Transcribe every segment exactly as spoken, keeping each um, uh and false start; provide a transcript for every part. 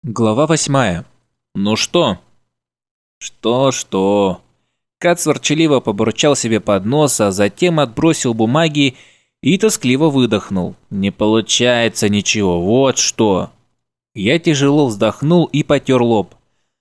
Глава восьмая. «Ну что?» «Что-что?» Кац ворчаливо побурчал себе под нос, а затем отбросил бумаги и тоскливо выдохнул. «Не получается ничего, вот что!» Я тяжело вздохнул и потер лоб.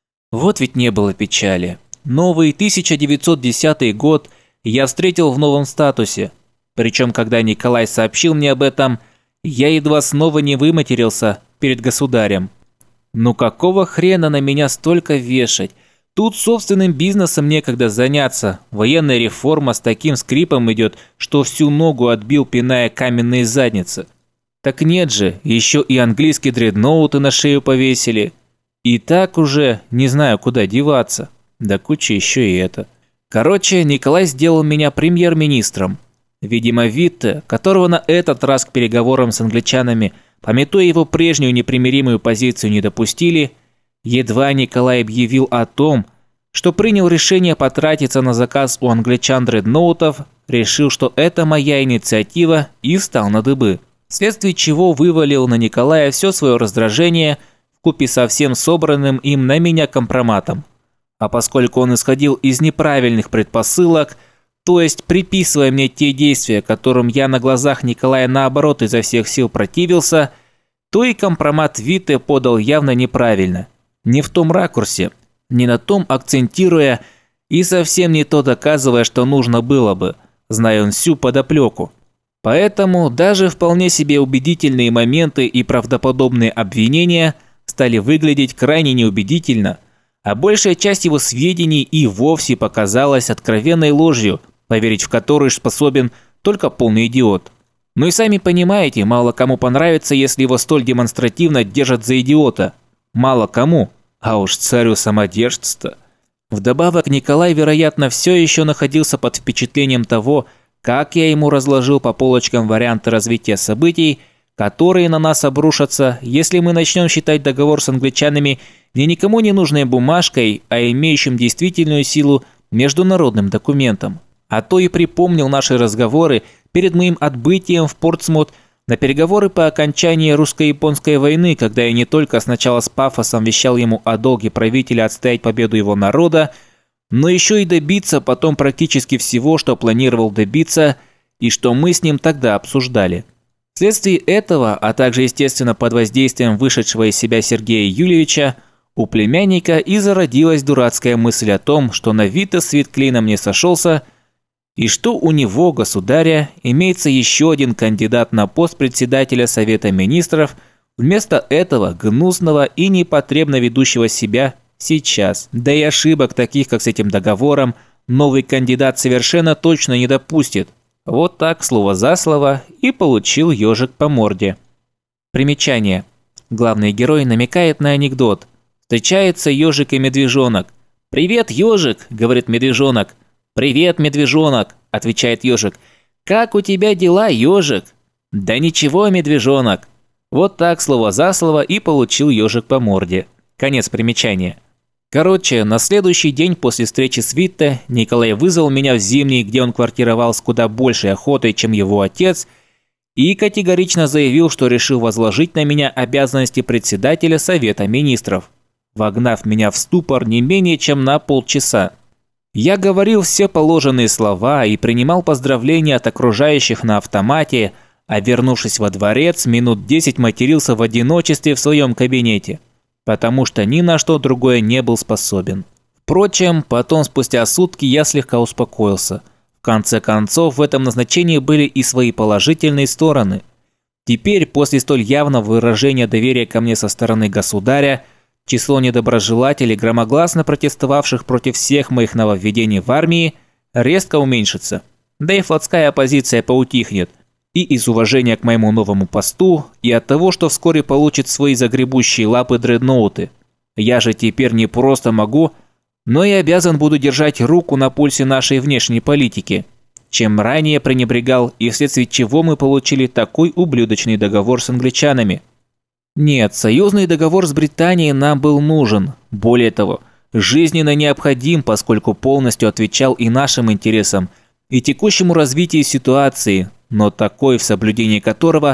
Вот ведь не было печали. Новый тысяча девятьсот десятый год я встретил в новом статусе. Причем, когда Николай сообщил мне об этом, я едва снова не выматерился перед государем. Ну какого хрена на меня столько вешать? Тут собственным бизнесом некогда заняться. Военная реформа с таким скрипом идет, что всю ногу отбил, пиная каменные задницы. Так нет же, еще и английские дредноуты на шею повесили. И так уже не знаю, куда деваться. Да куча еще и это. Короче, Николай сделал меня премьер-министром. Видимо, Витте, которого на этот раз к переговорам с англичанами, памятуя его прежнюю непримиримую позицию, не допустили, едва Николай объявил о том, что принял решение потратиться на заказ у англичан дредноутов, решил, что это моя инициатива, и встал на дыбы. Вследствие чего вывалил на Николая все свое раздражение вкупе со всем собранным им на меня компроматом. А поскольку он исходил из неправильных предпосылок, то есть приписывая мне те действия, которым я на глазах Николая наоборот изо всех сил противился, то и компромат Витте подал явно неправильно. Не в том ракурсе, не на том акцентируя и совсем не то доказывая, что нужно было бы, зная он всю подоплеку. Поэтому даже вполне себе убедительные моменты и правдоподобные обвинения стали выглядеть крайне неубедительно, а большая часть его сведений и вовсе показалась откровенной ложью, поверить в которую способен только полный идиот. Ну и сами понимаете, мало кому понравится, если его столь демонстративно держат за идиота. Мало кому, а уж царю самодержца-то. Вдобавок Николай, вероятно, все еще находился под впечатлением того, как я ему разложил по полочкам варианты развития событий, которые на нас обрушатся, если мы начнем считать договор с англичанами не никому не нужной бумажкой, а имеющим действительную силу международным документом. А то и припомнил наши разговоры перед моим отбытием в Портсмут на переговоры по окончании русско-японской войны, когда я не только сначала с пафосом вещал ему о долге правителя отстоять победу его народа, но еще и добиться потом практически всего, что планировал добиться и что мы с ним тогда обсуждали. Вследствие этого, а также, естественно, под воздействием вышедшего из себя Сергея Юльевича, у племянника и зародилась дурацкая мысль о том, что на Витте свет клином не сошелся, и что у него, государя, имеется еще один кандидат на пост председателя Совета Министров, вместо этого гнусного и непотребно ведущего себя сейчас. Да и ошибок таких, как с этим договором, новый кандидат совершенно точно не допустит. Вот так, слово за слово, и получил ежик по морде. Примечание. Главный герой намекает на анекдот. Встречается ежик и медвежонок. «Привет, ежик!» – говорит медвежонок. «Привет, медвежонок!» – отвечает ежик. «Как у тебя дела, ежик?» «Да ничего, медвежонок!» Вот так, слово за слово, и получил ежик по морде. Конец примечания. Короче, на следующий день после встречи с Витте Николай вызвал меня в Зимний, где он квартировал с куда большей охотой, чем его отец, и категорично заявил, что решил возложить на меня обязанности председателя Совета Министров, вогнав меня в ступор не менее чем на полчаса. Я говорил все положенные слова и принимал поздравления от окружающих на автомате, а вернувшись во дворец, минут десять матерился в одиночестве в своем кабинете, потому что ни на что другое не был способен. Впрочем, потом спустя сутки я слегка успокоился. В конце концов, в этом назначении были и свои положительные стороны. Теперь, после столь явного выражения доверия ко мне со стороны государя, число недоброжелателей, громогласно протестовавших против всех моих нововведений в армии, резко уменьшится. Да и флотская оппозиция поутихнет. И из уважения к моему новому посту, и от того, что вскоре получит свои загребущие лапы дредноуты. Я же теперь не просто могу, но и обязан буду держать руку на пульсе нашей внешней политики, чем ранее пренебрегал и вследствие чего мы получили такой ублюдочный договор с англичанами. Нет, союзный договор с Британией нам был нужен. Более того, жизненно необходим, поскольку полностью отвечал и нашим интересам, и текущему развитию ситуации, но такой, в соблюдении которого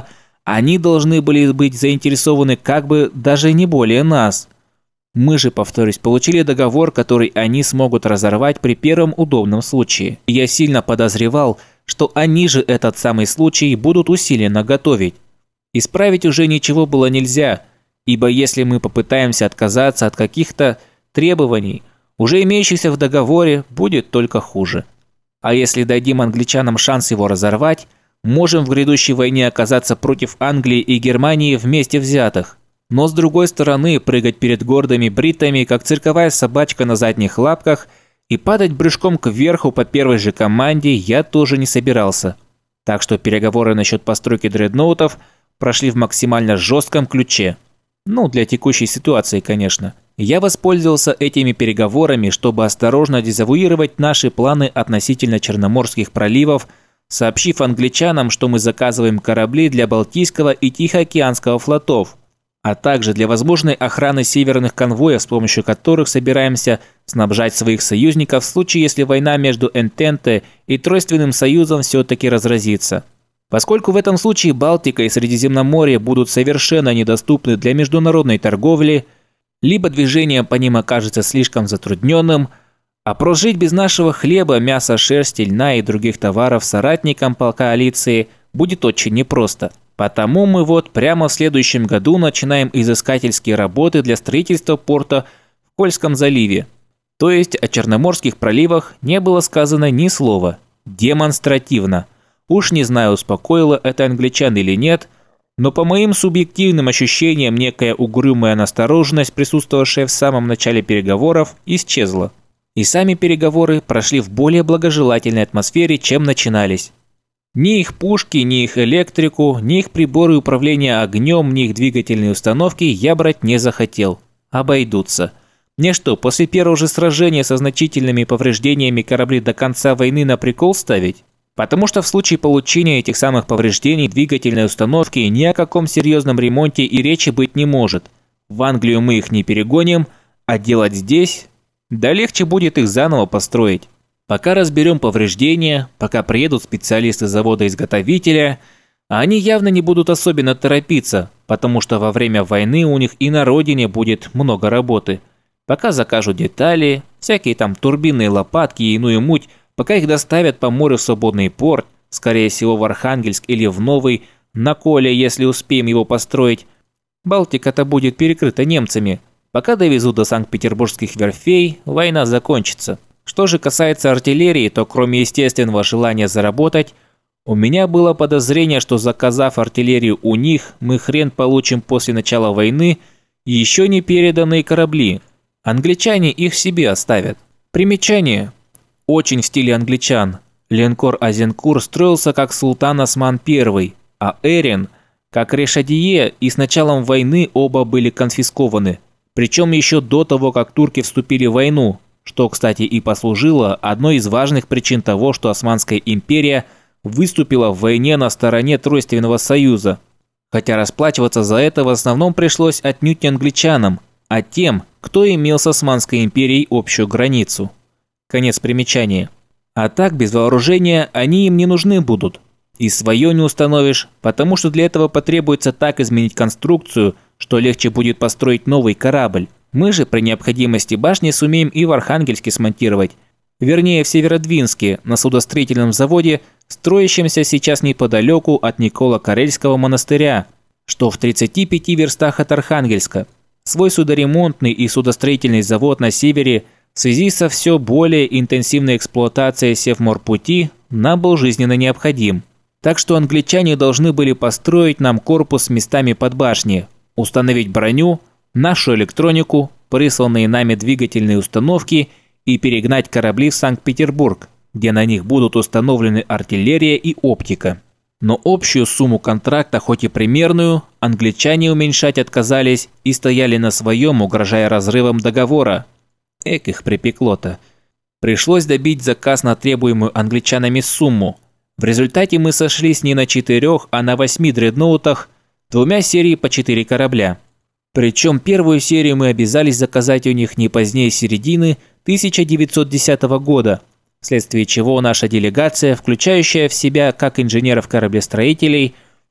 Они должны были быть заинтересованы как бы даже не более нас. Мы же, повторюсь, получили договор, который они смогут разорвать при первом удобном случае. И я сильно подозревал, что они же этот самый случай будут усиленно готовить. Исправить уже ничего было нельзя, ибо если мы попытаемся отказаться от каких-то требований, уже имеющихся в договоре, будет только хуже. А если дадим англичанам шанс его разорвать, можем в грядущей войне оказаться против Англии и Германии вместе взятых. Но с другой стороны, прыгать перед гордыми бритами, как цирковая собачка на задних лапках, и падать брюшком кверху по первой же команде я тоже не собирался. Так что переговоры насчет постройки дредноутов прошли в максимально жестком ключе. Ну, для текущей ситуации, конечно. Я воспользовался этими переговорами, чтобы осторожно дезавуировать наши планы относительно Черноморских проливов, сообщив англичанам, что мы заказываем корабли для Балтийского и Тихоокеанского флотов, а также для возможной охраны северных конвоев, с помощью которых собираемся снабжать своих союзников в случае, если война между Энтенте и Тройственным союзом все-таки разразится. Поскольку в этом случае Балтика и Средиземноморье будут совершенно недоступны для международной торговли, либо движение по ним окажется слишком затрудненным, а прожить без нашего хлеба, мяса, шерсти, льна и других товаров соратникам по коалиции будет очень непросто. Потому мы вот прямо в следующем году начинаем изыскательские работы для строительства порта в Кольском заливе. То есть о Черноморских проливах не было сказано ни слова. Демонстративно. Уж не знаю, успокоило это англичан или нет, но по моим субъективным ощущениям некая угрюмая настороженность, присутствовавшая в самом начале переговоров, исчезла. И сами переговоры прошли в более благожелательной атмосфере, чем начинались. Ни их пушки, ни их электрику, ни их приборы управления огнем, ни их двигательные установки я брать не захотел. Обойдутся. Мне что, после первого же сражения со значительными повреждениями корабли до конца войны на прикол ставить? Потому что в случае получения этих самых повреждений двигательной установки ни о каком серьезном ремонте и речи быть не может. В Англию мы их не перегоним, а делать здесь... Да легче будет их заново построить. Пока разберем повреждения, пока приедут специалисты завода-изготовителя, а они явно не будут особенно торопиться, потому что во время войны у них и на родине будет много работы. Пока закажут детали, всякие там турбинные лопатки и иную муть, пока их доставят по морю в свободный порт, скорее всего в Архангельск или в Новый, на Коле, если успеем его построить. Балтика-то будет перекрыта немцами. Пока довезут до Санкт-Петербургских верфей, война закончится. Что же касается артиллерии, то кроме естественного желания заработать, у меня было подозрение, что заказав артиллерию у них, мы хрен получим после начала войны еще не переданные корабли. Англичане их себе оставят. Примечание. Очень в стиле англичан. Линкор Азенкур строился как Султан Осман Первый, а Эрин как Решадие, и с началом войны оба были конфискованы. Причем еще до того, как турки вступили в войну, что, кстати, и послужило одной из важных причин того, что Османская империя выступила в войне на стороне Тройственного союза. Хотя расплачиваться за это в основном пришлось отнюдь не англичанам, а тем, кто имел с Османской империей общую границу. Конец примечания. А так, без вооружения они им не нужны будут. И свое не установишь, потому что для этого потребуется так изменить конструкцию, что легче будет построить новый корабль. Мы же при необходимости башни сумеем и в Архангельске смонтировать. Вернее, в Северодвинске, на судостроительном заводе, строящемся сейчас неподалеку от Никола-Карельского монастыря, что в тридцати пяти верстах от Архангельска. Свой судоремонтный и судостроительный завод на севере в связи со все более интенсивной эксплуатацией Севморпути нам был жизненно необходим. Так что англичане должны были построить нам корпус с местами под башни, установить броню, нашу электронику, присланные нами двигательные установки и перегнать корабли в Санкт-Петербург, где на них будут установлены артиллерия и оптика. Но общую сумму контракта, хоть и примерную, англичане уменьшать отказались и стояли на своем, угрожая разрывом договора. Эк, их припекло-то. Пришлось добить заказ на требуемую англичанами сумму. В результате мы сошлись не на четырех, а на восьми дредноутах, двумя серий по четыре корабля. Причем первую серию мы обязались заказать у них не позднее середины тысяча девятьсот десятого года, вследствие чего наша делегация, включающая в себя как инженеров-кораблестроителей,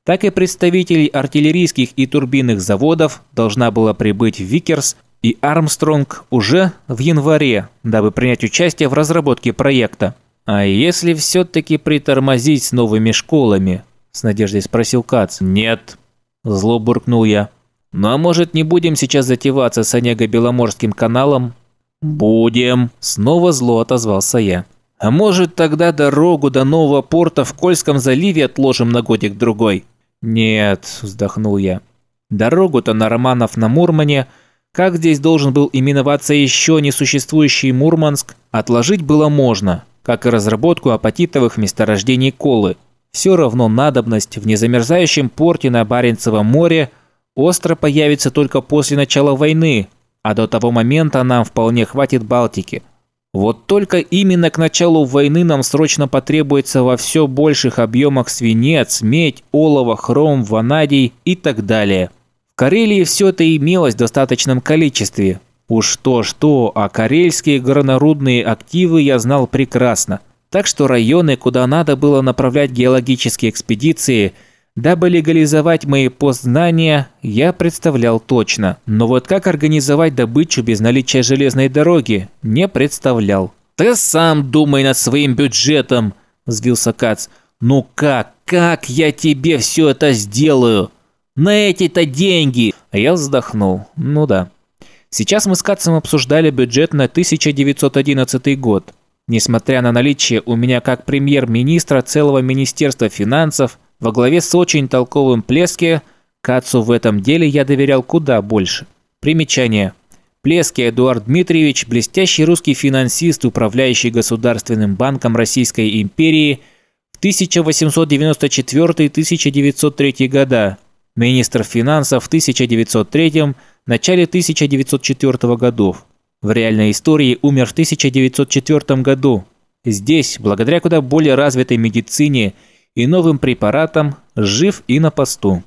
так и представителей артиллерийских и турбинных заводов должна была прибыть в Викерс и Армстронг уже в январе, дабы принять участие в разработке проекта. «А если все-таки притормозить с новыми школами?» – с надеждой спросил Кац. «Нет», – зло буркнул я. «Ну а может, не будем сейчас затеваться с Онего-Беломорским каналом?» «Будем», – снова зло отозвался я. «А может, тогда дорогу до нового порта в Кольском заливе отложим на годик-другой?» «Нет», – вздохнул я. «Дорогу-то на Романов на Мурмане, как здесь должен был именоваться еще несуществующий Мурманск, отложить было можно, как и разработку апатитовых месторождений колы. Все равно надобность в незамерзающем порте на Баренцевом море остро появится только после начала войны, а до того момента нам вполне хватит Балтики. Вот только именно к началу войны нам срочно потребуется во все больших объемах свинец, медь, олово, хром, ванадий и так далее. В Карелии все это имелось в достаточном количестве. Уж то-что, а карельские горнорудные активы я знал прекрасно. Так что районы, куда надо было направлять геологические экспедиции, дабы легализовать мои постзнания, я представлял точно. Но вот как организовать добычу без наличия железной дороги, не представлял. «Ты сам думай над своим бюджетом», – взвился Кац. «Ну как, как я тебе все это сделаю? На эти-то деньги!» Я вздохнул. Ну да. Сейчас мы с Кацем обсуждали бюджет на тысяча девятьсот одиннадцатый год. Несмотря на наличие у меня как премьер-министра целого Министерства финансов, во главе с очень толковым Плеске, Кацу в этом деле я доверял куда больше. Примечание. Плеске Эдуард Дмитриевич – блестящий русский финансист, управляющий Государственным банком Российской империи в тысяча восемьсот девяносто четвёртый — тысяча девятьсот третий года, министр финансов в тысяча девятьсот третьем – начале тысяча девятьсот четвёртого годов. В реальной истории умер в тысяча девятьсот четвёртом году. Здесь, благодаря куда более развитой медицине и новым препаратам, жив и на посту.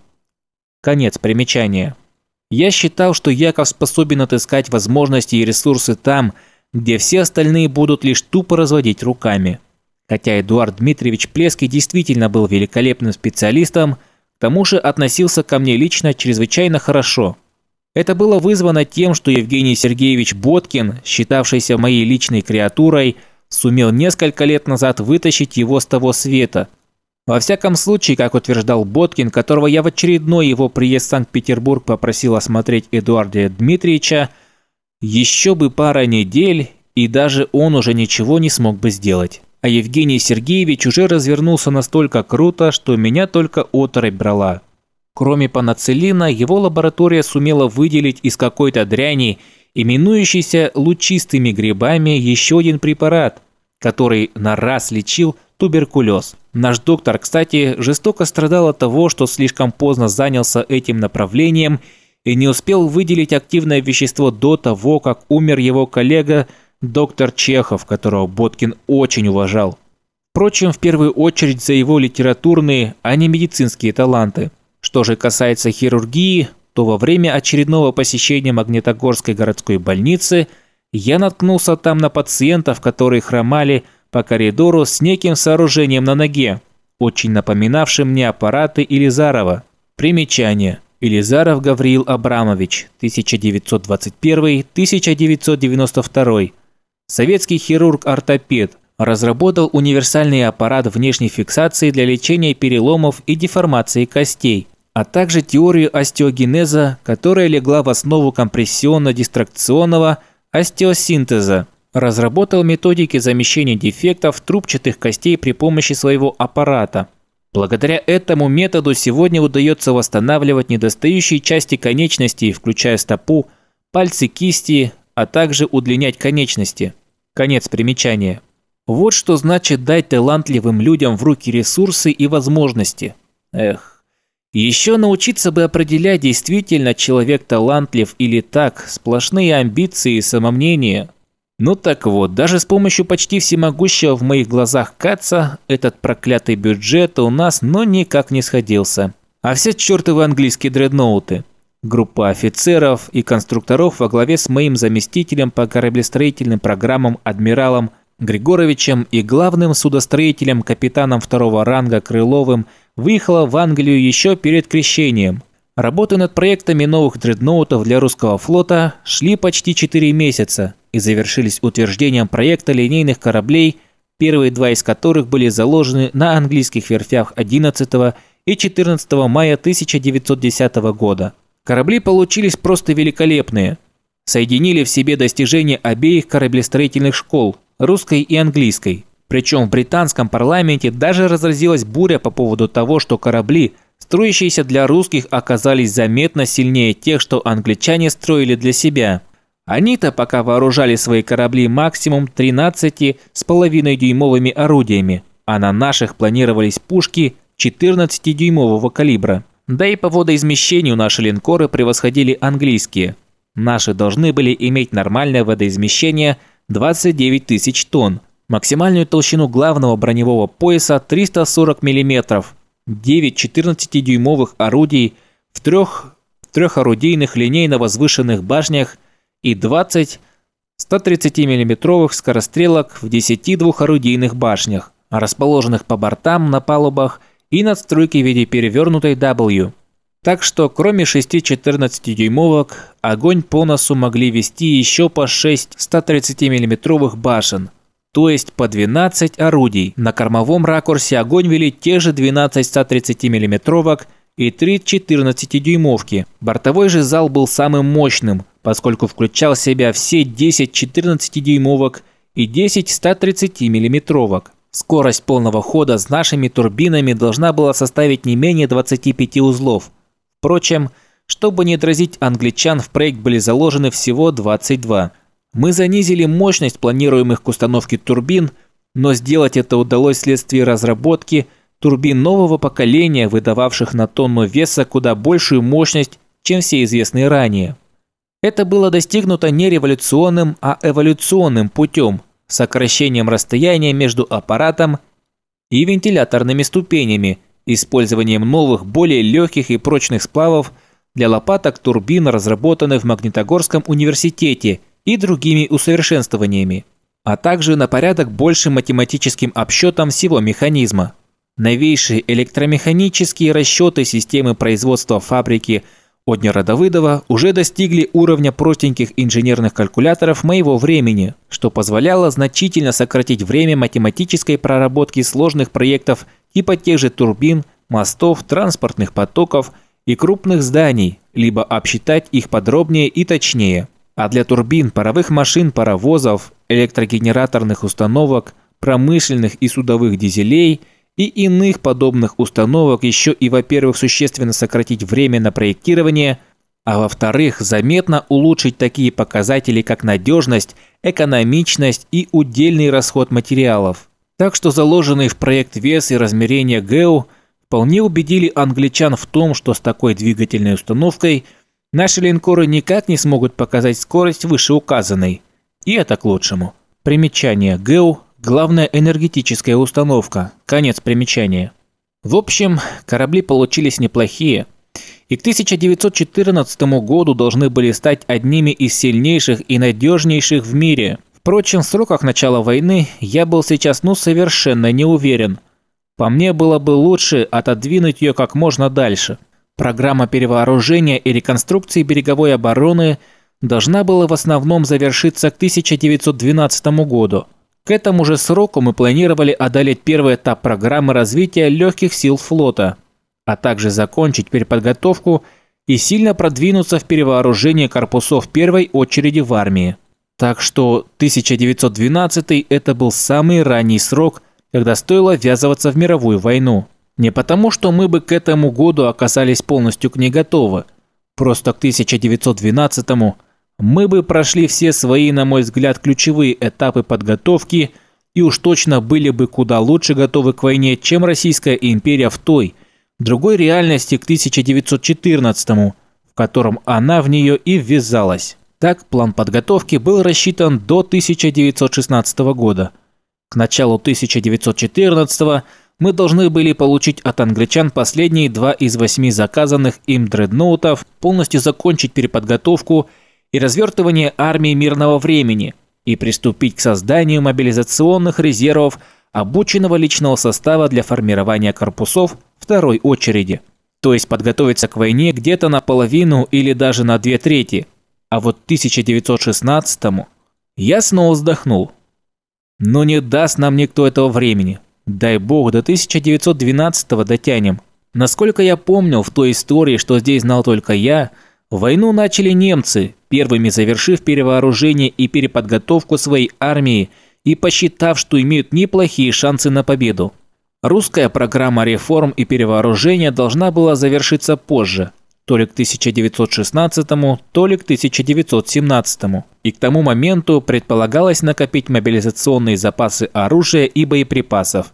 Конец примечания. Я считал, что Яков способен отыскать возможности и ресурсы там, где все остальные будут лишь тупо разводить руками. Хотя Эдуард Дмитриевич Плеский действительно был великолепным специалистом, к тому же относился ко мне лично чрезвычайно хорошо. Это было вызвано тем, что Евгений Сергеевич Боткин, считавшийся моей личной креатурой, сумел несколько лет назад вытащить его с того света. Во всяком случае, как утверждал Боткин, которого я в очередной его приезд в Санкт-Петербург попросил осмотреть Эдуарда Дмитриевича, еще бы пара недель, и даже он уже ничего не смог бы сделать. А Евгений Сергеевич уже развернулся настолько круто, что меня только оторопь брала. Кроме панацелина, его лаборатория сумела выделить из какой-то дряни, именующейся лучистыми грибами, еще один препарат, который на раз лечил туберкулез. Наш доктор, кстати, жестоко страдал от того, что слишком поздно занялся этим направлением и не успел выделить активное вещество до того, как умер его коллега доктор Чехов, которого Боткин очень уважал. Впрочем, в первую очередь за его литературные, а не медицинские таланты. Что же касается хирургии, то во время очередного посещения Магнитогорской городской больницы я наткнулся там на пациентов, которые хромали по коридору с неким сооружением на ноге, очень напоминавшим мне аппараты Илизарова. Примечание. Илизаров Гавриил Абрамович, тысяча девятьсот двадцать первый — тысяча девятьсот девяносто второй. Советский хирург-ортопед. Разработал универсальный аппарат внешней фиксации для лечения переломов и деформации костей, а также теорию остеогенеза, которая легла в основу компрессионно-дистракционного остеосинтеза. Разработал методики замещения дефектов трубчатых костей при помощи своего аппарата. Благодаря этому методу сегодня удается восстанавливать недостающие части конечностей, включая стопу, пальцы кисти, а также удлинять конечности. Конец примечания. Вот что значит дать талантливым людям в руки ресурсы и возможности. Эх. Еще научиться бы определять, действительно человек талантлив или так, сплошные амбиции и самомнение. Ну так вот, даже с помощью почти всемогущего в моих глазах Каца этот проклятый бюджет у нас ну никак не сходился. А все чертовы английские дредноуты. Группа офицеров и конструкторов во главе с моим заместителем по кораблестроительным программам адмиралом Григоровичем и главным судостроителем капитаном второго ранга Крыловым выехала в Англию еще перед крещением. Работы над проектами новых дредноутов для русского флота шли почти четыре месяца и завершились утверждением проекта линейных кораблей, первые два из которых были заложены на английских верфях одиннадцатого и четырнадцатого мая тысяча девятьсот десятого года. Корабли получились просто великолепные. Соединили в себе достижения обеих кораблестроительных школ, русской и английской. Причем в британском парламенте даже разразилась буря по поводу того, что корабли, строящиеся для русских, оказались заметно сильнее тех, что англичане строили для себя. Они-то пока вооружали свои корабли максимум тринадцати с половиной дюймовыми орудиями, а на наших планировались пушки четырнадцатидюймового калибра. Да и по водоизмещению наши линкоры превосходили английские. Наши должны были иметь нормальное водоизмещение двадцать девять тысяч тонн, максимальную толщину главного броневого пояса триста сорок миллиметров, девять четырнадцатидюймовых орудий в трех трехорудийных линейно-возвышенных башнях и двадцать стотридцатимиллиметровых скорострелок в десяти двухорудийных башнях, расположенных по бортам, на палубах и надстройки в виде перевернутой W. Так что кроме шести четырнадцатидюймовок, огонь по носу могли вести еще по шесть стотридцатимиллиметровых башен, то есть по двенадцать орудий. На кормовом ракурсе огонь вели те же двенадцать стотридцатимиллиметровок и три четырнадцатидюймовки. Бортовой же зал был самым мощным, поскольку включал в себя все десять четырнадцатидюймовок и десять стотридцатимиллиметровок. Скорость полного хода с нашими турбинами должна была составить не менее двадцати пяти узлов. Впрочем, чтобы не дразить англичан, в проект были заложены всего двадцать два. Мы занизили мощность планируемых к установке турбин, но сделать это удалось вследствие разработки турбин нового поколения, выдававших на тонну веса куда большую мощность, чем все известные ранее. Это было достигнуто не революционным, а эволюционным путем, сокращением расстояния между аппаратом и вентиляторными ступенями, использованием новых, более легких и прочных сплавов для лопаток турбин, разработанных в Магнитогорском университете, и другими усовершенствованиями, а также на порядок большим математическим обсчетом всего механизма. Новейшие электромеханические расчеты системы производства фабрики Однера-Давыдова уже достигли уровня простеньких инженерных калькуляторов моего времени, что позволяло значительно сократить время математической проработки сложных проектов типа тех же турбин, мостов, транспортных потоков и крупных зданий, либо обсчитать их подробнее и точнее. А для турбин, паровых машин, паровозов, электрогенераторных установок, промышленных и судовых дизелей и иных подобных установок еще и, во-первых, существенно сократить время на проектирование, а во-вторых, заметно улучшить такие показатели, как надежность, экономичность и удельный расход материалов. Так что заложенный в проект вес и размерения ГЭУ вполне убедили англичан в том, что с такой двигательной установкой наши линкоры никак не смогут показать скорость вышеуказанной. И это к лучшему. Примечание. ГЭУ – главная энергетическая установка. Конец примечания. В общем, корабли получились неплохие. И к тысяча девятьсот четырнадцатому году должны были стать одними из сильнейших и надежнейших в мире. Впрочем, в сроках начала войны я был сейчас ну совершенно не уверен. По мне было бы лучше отодвинуть ее как можно дальше. Программа перевооружения и реконструкции береговой обороны должна была в основном завершиться к тысяча девятьсот двенадцатому году. К этому же сроку мы планировали одолеть первый этап программы развития легких сил флота, а также закончить переподготовку и сильно продвинуться в перевооружении корпусов в первой очереди в армии. Так что тысяча девятьсот двенадцатый это был самый ранний срок, когда стоило ввязываться в мировую войну. Не потому, что мы бы к этому году оказались полностью к ней готовы. Просто к тысяча девятьсот двенадцатому мы бы прошли все свои, на мой взгляд, ключевые этапы подготовки и уж точно были бы куда лучше готовы к войне, чем Российская империя в той, другой реальности к тысяча девятьсот четырнадцатому, в котором она в нее и ввязалась. Так, план подготовки был рассчитан до тысяча девятьсот шестнадцатого года. К началу тысяча девятьсот четырнадцатого мы должны были получить от англичан последние два из восьми заказанных им дредноутов, полностью закончить переподготовку и развертывание армии мирного времени и приступить к созданию мобилизационных резервов обученного личного состава для формирования корпусов второй очереди. То есть подготовиться к войне где-то наполовину или даже на две трети. А вот к тысяча девятьсот шестнадцатому я снова вздохнул. Но не даст нам никто этого времени. Дай бог, до тысяча девятьсот двенадцатого дотянем. Насколько я помнил в той истории, что здесь знал только я, войну начали немцы, первыми завершив перевооружение и переподготовку своей армии и посчитав, что имеют неплохие шансы на победу. Русская программа реформ и перевооружения должна была завершиться позже, то ли к тысяча девятьсот шестнадцатому, то ли к тысяча девятьсот семнадцатому. И к тому моменту предполагалось накопить мобилизационные запасы оружия и боеприпасов.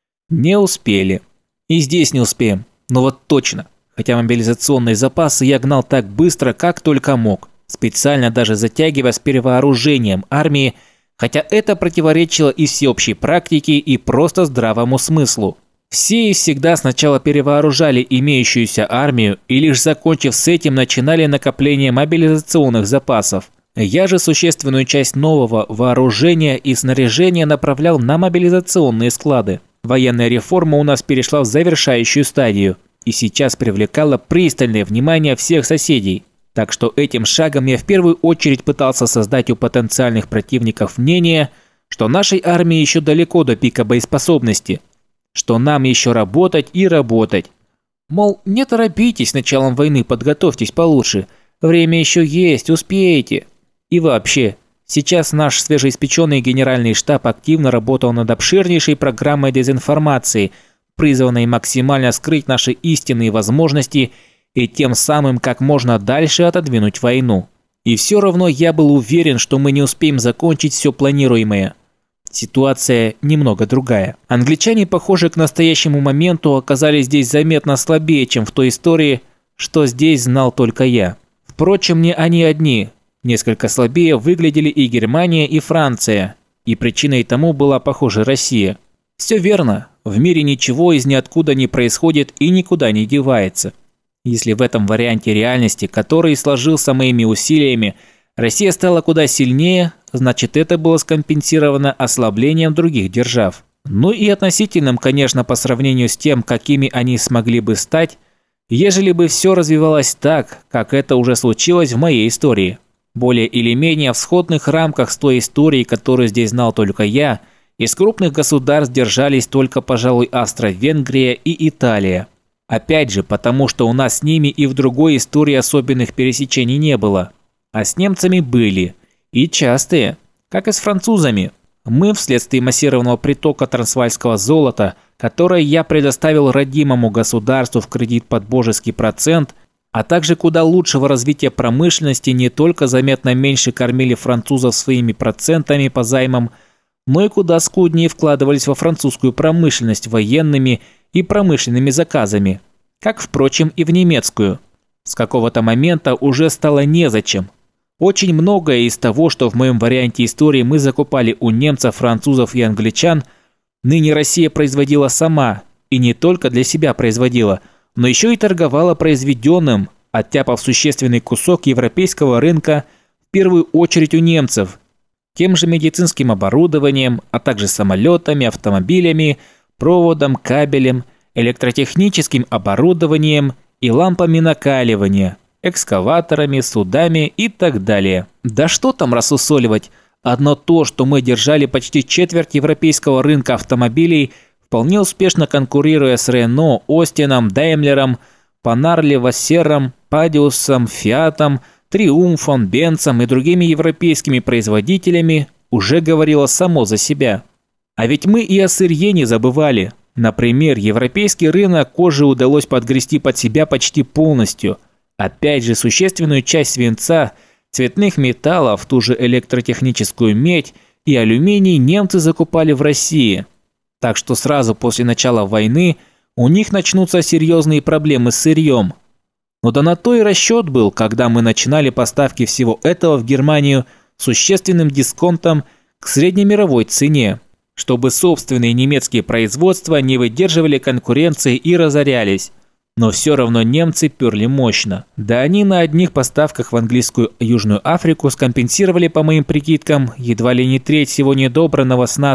Не успели. И здесь не успеем. Но вот точно. Хотя мобилизационные запасы я гнал так быстро, как только мог, специально даже затягивая с перевооружением армии, хотя это противоречило и всеобщей практике, и просто здравому смыслу. Все и всегда сначала перевооружали имеющуюся армию и лишь закончив с этим начинали накопление мобилизационных запасов. Я же существенную часть нового вооружения и снаряжения направлял на мобилизационные склады. Военная реформа у нас перешла в завершающую стадию и сейчас привлекала пристальное внимание всех соседей. Так что этим шагом я в первую очередь пытался создать у потенциальных противников мнение, что нашей армии еще далеко до пика боеспособности, что нам еще работать и работать. Мол, не торопитесь с началом войны, подготовьтесь получше, время еще есть, успеете. И вообще, сейчас наш свежеиспеченный генеральный штаб активно работал над обширнейшей программой дезинформации, призванной максимально скрыть наши истинные возможности и тем самым как можно дальше отодвинуть войну. И все равно я был уверен, что мы не успеем закончить все планируемое. Ситуация немного другая. Англичане, похоже, к настоящему моменту оказались здесь заметно слабее, чем в той истории, что здесь знал только я. Впрочем, не они одни. Несколько слабее выглядели и Германия, и Франция. И причиной тому была, похоже, Россия. Все верно. В мире ничего из ниоткуда не происходит и никуда не девается. Если в этом варианте реальности, который сложился моими усилиями, Россия стала куда сильнее, значит это было скомпенсировано ослаблением других держав. Ну и относительным, конечно, по сравнению с тем, какими они смогли бы стать, ежели бы все развивалось так, как это уже случилось в моей истории. Более или менее в сходных рамках с той историей, которую здесь знал только я, из крупных государств держались только, пожалуй, Австро-Венгрия и Италия. Опять же, потому что у нас с ними и в другой истории особенных пересечений не было. А с немцами были. И частые. Как и с французами. Мы, вследствие массированного притока трансвальского золота, которое я предоставил родимому государству в кредит под божеский процент, а также куда лучшего развития промышленности, не только заметно меньше кормили французов своими процентами по займам, но и куда скуднее вкладывались во французскую промышленность военными и промышленными заказами, как, впрочем, и в немецкую. С какого-то момента уже стало незачем. Очень многое из того, что в моем варианте истории мы закупали у немцев, французов и англичан, ныне Россия производила сама, и не только для себя производила, но еще и торговала произведенным, оттяпав существенный кусок европейского рынка, в первую очередь у немцев, тем же медицинским оборудованием, а также самолетами, автомобилями, проводом, кабелем, электротехническим оборудованием и лампами накаливания, экскаваторами, судами и так далее. Да что там рассусоливать, одно то, что мы держали почти четверть европейского рынка автомобилей, вполне успешно конкурируя с Рено, Остином, Даймлером, Панарли, Вассером, Падиусом, Фиатом, Триумфом, Бенцем и другими европейскими производителями, уже говорило само за себя. А ведь мы и о сырье не забывали. Например, европейский рынок кожи удалось подгрести под себя почти полностью. Опять же, существенную часть свинца, цветных металлов, ту же электротехническую медь и алюминий немцы закупали в России. Так что сразу после начала войны у них начнутся серьезные проблемы с сырьем. Но да на то и расчет был, когда мы начинали поставки всего этого в Германию с существенным дисконтом к среднемировой цене, чтобы собственные немецкие производства не выдерживали конкуренции и разорялись. Но все равно немцы перли мощно. Да они на одних поставках в английскую Южную Африку скомпенсировали, по моим прикидкам, едва ли не треть всего недобранного с нас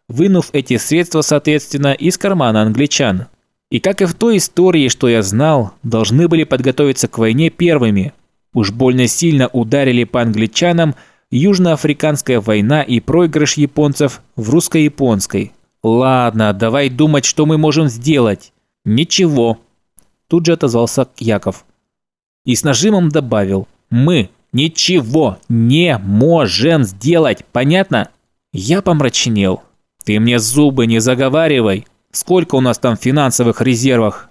вынув эти средства, соответственно, из кармана англичан. И как и в той истории, что я знал, должны были подготовиться к войне первыми. Уж больно сильно ударили по англичанам Южноафриканская война и проигрыш японцев в русско-японской. Ладно, давай думать, что мы можем сделать. Ничего. Тут же отозвался Яков. И с нажимом добавил: мы ничего не можем сделать, понятно? Я помрачнел. Ты мне зубы не заговаривай. Сколько у нас там в финансовых резервах?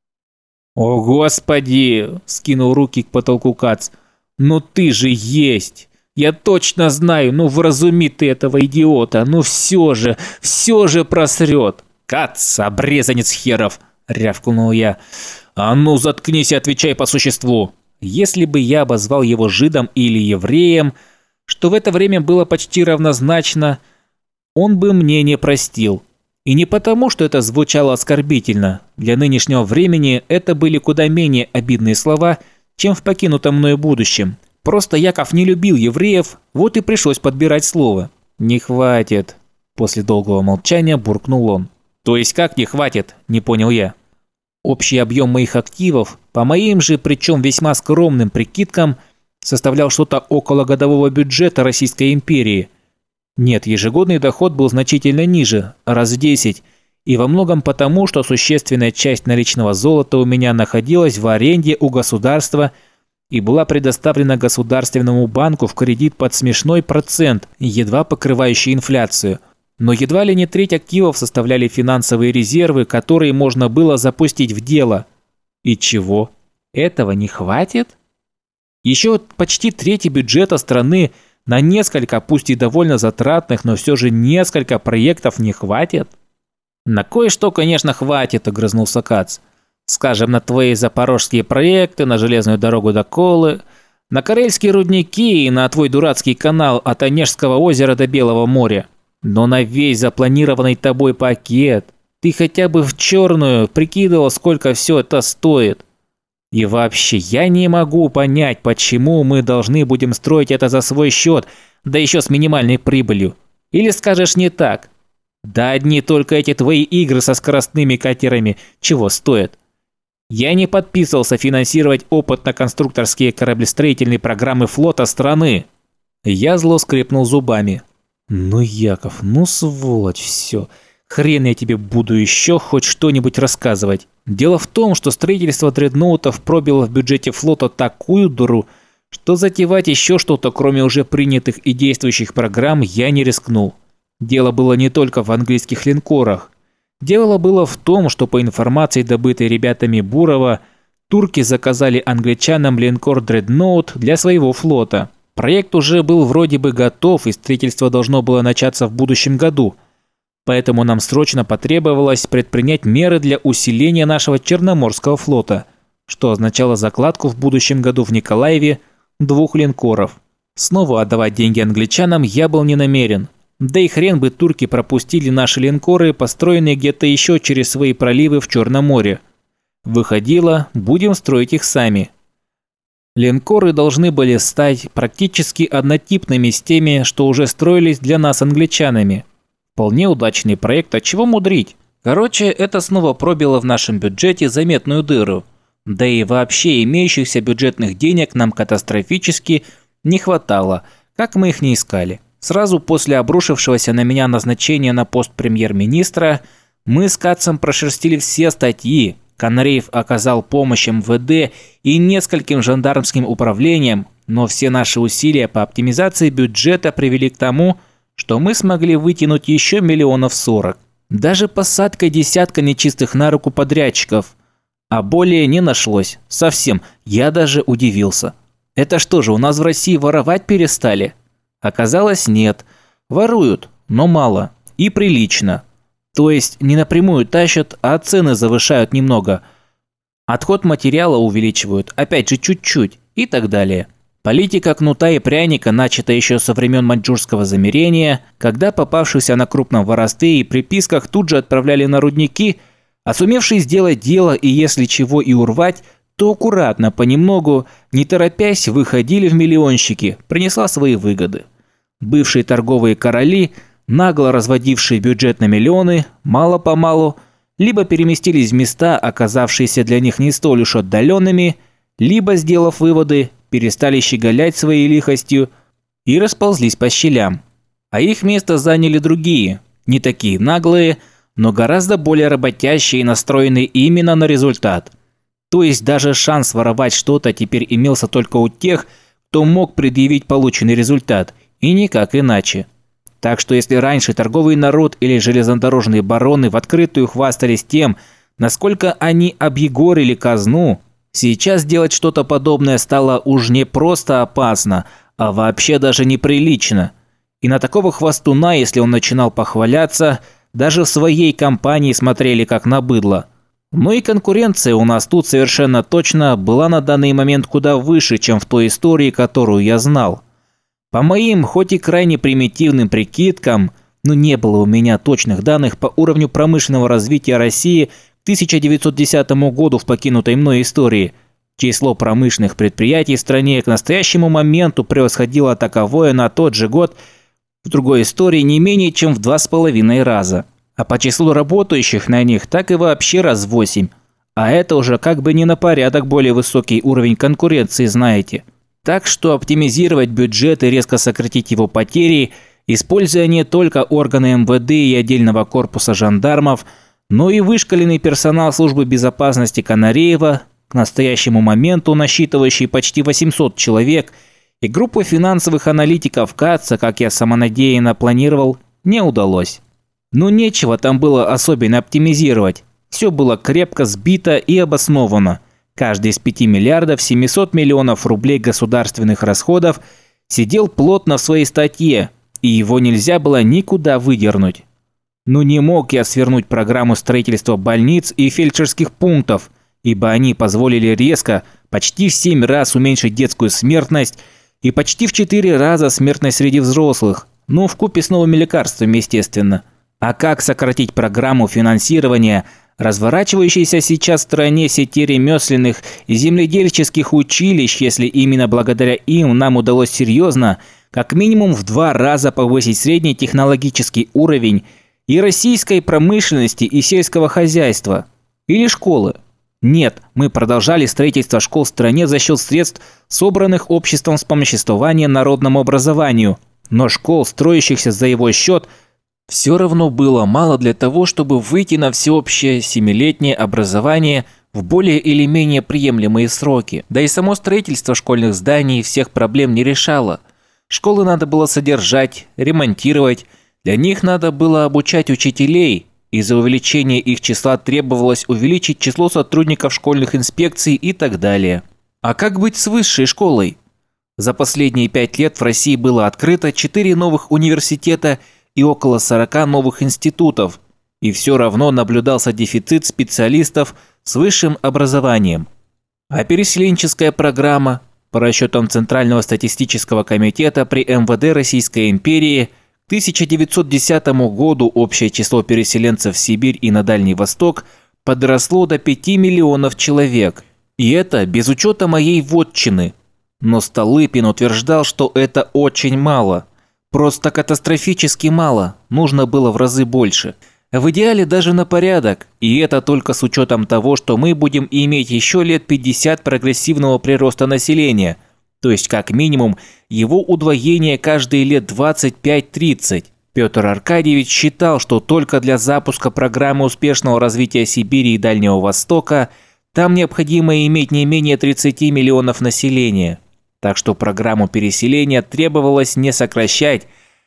О, господи, скинул руки к потолку Кац. Ну ты же есть. Я точно знаю, ну вразуми ты этого идиота. Ну все же, все же просрет. Кац, обрезанец херов, рявкнул я. А ну заткнись и отвечай по существу. Если бы я обозвал его жидом или евреем, что в это время было почти равнозначно, он бы мне не простил. И не потому, что это звучало оскорбительно. Для нынешнего времени это были куда менее обидные слова, чем в покинутом мною будущем. Просто Яков не любил евреев, вот и пришлось подбирать слово. «Не хватит», – после долгого молчания буркнул он. «То есть как не хватит?» – не понял я. Общий объем моих активов, по моим же, причем весьма скромным прикидкам, составлял что-то около годового бюджета Российской империи. Нет, ежегодный доход был значительно ниже, раз в десять, и во многом потому, что существенная часть наличного золота у меня находилась в аренде у государства и была предоставлена Государственному банку в кредит под смешной процент, едва покрывающий инфляцию. Но едва ли не треть активов составляли финансовые резервы, которые можно было запустить в дело. И чего? Этого не хватит? Еще почти трети бюджета страны на несколько, пусть и довольно затратных, но все же несколько проектов не хватит? На кое-что, конечно, хватит, огрызнулся Кац. Скажем, на твои запорожские проекты, на железную дорогу до Колы, на карельские рудники и на твой дурацкий канал от Онежского озера до Белого моря. Но на весь запланированный тобой пакет ты хотя бы в черную прикидывал, сколько все это стоит. И вообще, я не могу понять, почему мы должны будем строить это за свой счет, да еще с минимальной прибылью. Или скажешь не так? Да одни только эти твои игры со скоростными катерами чего стоят? Я не подписывался финансировать опытно-конструкторские кораблестроительные программы флота страны. Я зло скрипнул зубами. Ну, Яков, ну сволочь, все. Хрен я тебе буду еще хоть что-нибудь рассказывать. Дело в том, что строительство дредноутов пробило в бюджете флота такую дыру, что затевать еще что-то, кроме уже принятых и действующих программ, я не рискнул. Дело было не только в английских линкорах. Дело было в том, что по информации, добытой ребятами Бурова, турки заказали англичанам линкор «Дредноут» для своего флота. Проект уже был вроде бы готов, и строительство должно было начаться в будущем году. Поэтому нам срочно потребовалось предпринять меры для усиления нашего Черноморского флота, что означало закладку в будущем году в Николаеве двух линкоров. Снова отдавать деньги англичанам я был не намерен. Да и хрен бы турки пропустили наши линкоры, построенные где-то еще через свои проливы в Черном море. Выходило, будем строить их сами. Линкоры должны были стать практически однотипными с теми, что уже строились для нас англичанами. Вполне удачный проект, а чего мудрить? Короче, это снова пробило в нашем бюджете заметную дыру. Да и вообще имеющихся бюджетных денег нам катастрофически не хватало, как мы их не искали. Сразу после обрушившегося на меня назначения на пост премьер-министра мы с Кацем прошерстили все статьи. Канареев оказал помощь эм вэ дэ и нескольким жандармским управлениям, но все наши усилия по оптимизации бюджета привели к тому, что мы смогли вытянуть еще миллионов сорок. Даже посадка десятка нечистых на руку подрядчиков. А более не нашлось. Совсем. Я даже удивился. Это что же, у нас в России воровать перестали? Оказалось, нет. Воруют, но мало. И прилично. То есть не напрямую тащат, а цены завышают немного. Отход материала увеличивают, опять же чуть-чуть, и так далее. Политика кнута и пряника начата еще со времен маньчжурского замирения, когда попавшихся на крупном воровстве и приписках тут же отправляли на рудники, а сумевшие сделать дело и если чего и урвать, то аккуратно, понемногу, не торопясь, выходили в миллионщики, принесла свои выгоды. Бывшие торговые короли нагло разводившие бюджет на миллионы, мало-помалу либо переместились в места, оказавшиеся для них не столь уж отдаленными, либо, сделав выводы, перестали щеголять своей лихостью и расползлись по щелям. А их место заняли другие, не такие наглые, но гораздо более работящие и настроенные именно на результат. То есть даже шанс воровать что-то теперь имелся только у тех, кто мог предъявить полученный результат, и никак иначе. Так что если раньше торговый народ или железнодорожные бароны в открытую хвастались тем, насколько они объегорили казну, сейчас делать что-то подобное стало уж не просто опасно, а вообще даже неприлично. И на такого хвастуна, если он начинал похваляться, даже в своей компании смотрели как на быдло. Ну и конкуренция у нас тут совершенно точно была на данный момент куда выше, чем в той истории, которую я знал. По моим, хоть и крайне примитивным прикидкам, но не было у меня точных данных по уровню промышленного развития России к тысяча девятьсот десятому году в покинутой мной истории, число промышленных предприятий в стране к настоящему моменту превосходило таковое на тот же год в другой истории не менее чем в два с половиной раза. А по числу работающих на них так и вообще раз в восемь. А это уже как бы не на порядок более высокий уровень конкуренции, знаете. Так что оптимизировать бюджет и резко сократить его потери, используя не только органы эм вэ дэ и отдельного корпуса жандармов, но и вышколенный персонал службы безопасности Канареева, к настоящему моменту насчитывающий почти восемьсот человек, и группу финансовых аналитиков КАЦа, как я самонадеянно планировал, не удалось. Ну нечего там было особенно оптимизировать. Все было крепко сбито и обосновано. Каждый из пяти миллиардов семисот миллионов рублей государственных расходов сидел плотно в своей статье, и его нельзя было никуда выдернуть. Ну не мог я свернуть программу строительства больниц и фельдшерских пунктов, ибо они позволили резко, почти в семь раз уменьшить детскую смертность и почти в четыре раза смертность среди взрослых, ну вкупе с новыми лекарствами, естественно. А как сократить программу финансирования разворачивающейся сейчас в стране сети ремесленных и земледельческих училищ, если именно благодаря им нам удалось серьезно, как минимум в два раза повысить средний технологический уровень и российской промышленности, и сельского хозяйства? Или школы? Нет, мы продолжали строительство школ в стране за счет средств, собранных обществом вспомоществования народному образованию, но школ, строящихся за его счет, все равно было мало для того, чтобы выйти на всеобщее семилетнее образование в более или менее приемлемые сроки. Да и само строительство школьных зданий всех проблем не решало. Школы надо было содержать, ремонтировать, для них надо было обучать учителей. Из-за увеличения их числа требовалось увеличить число сотрудников школьных инспекций и так далее. А как быть с высшей школой? За последние пять лет в России было открыто четыре новых университета и около сорока новых институтов, и все равно наблюдался дефицит специалистов с высшим образованием. А переселенческая программа, по расчетам Центрального статистического комитета при эм вэ дэ Российской империи, к тысяча девятьсот десятому году общее число переселенцев в Сибирь и на Дальний Восток подросло до пяти миллионов человек. И это без учета моей вотчины. Но Столыпин утверждал, что это очень мало. Просто катастрофически мало, нужно было в разы больше. В идеале даже на порядок, и это только с учетом того, что мы будем иметь еще лет пятьдесят прогрессивного прироста населения, то есть как минимум его удвоение каждые лет двадцать пять тридцать. Петр Аркадьевич считал, что только для запуска программы успешного развития Сибири и Дальнего Востока там необходимо иметь не менее тридцати миллионов населения. Так что программу переселения требовалось не сокращать,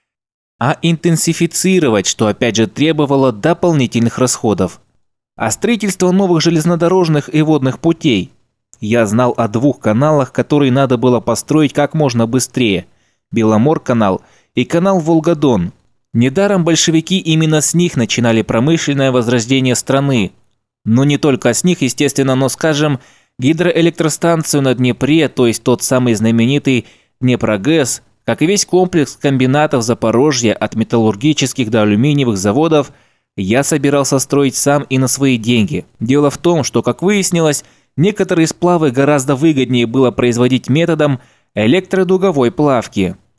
а интенсифицировать, что опять же требовало дополнительных расходов. А строительство новых железнодорожных и водных путей. Я знал о двух каналах, которые надо было построить как можно быстрее. Беломор-канал и канал Волга-Дон. Недаром большевики именно с них начинали промышленное возрождение страны. Но не только с них, естественно, но, скажем, гидроэлектростанцию на Днепре, то есть тот самый знаменитый Днепрогэс, как и весь комплекс комбинатов Запорожья от металлургических до алюминиевых заводов, я собирался строить сам и на свои деньги. Дело в том, что, как выяснилось, некоторые сплавы гораздо выгоднее было производить методом электродуговой плавки.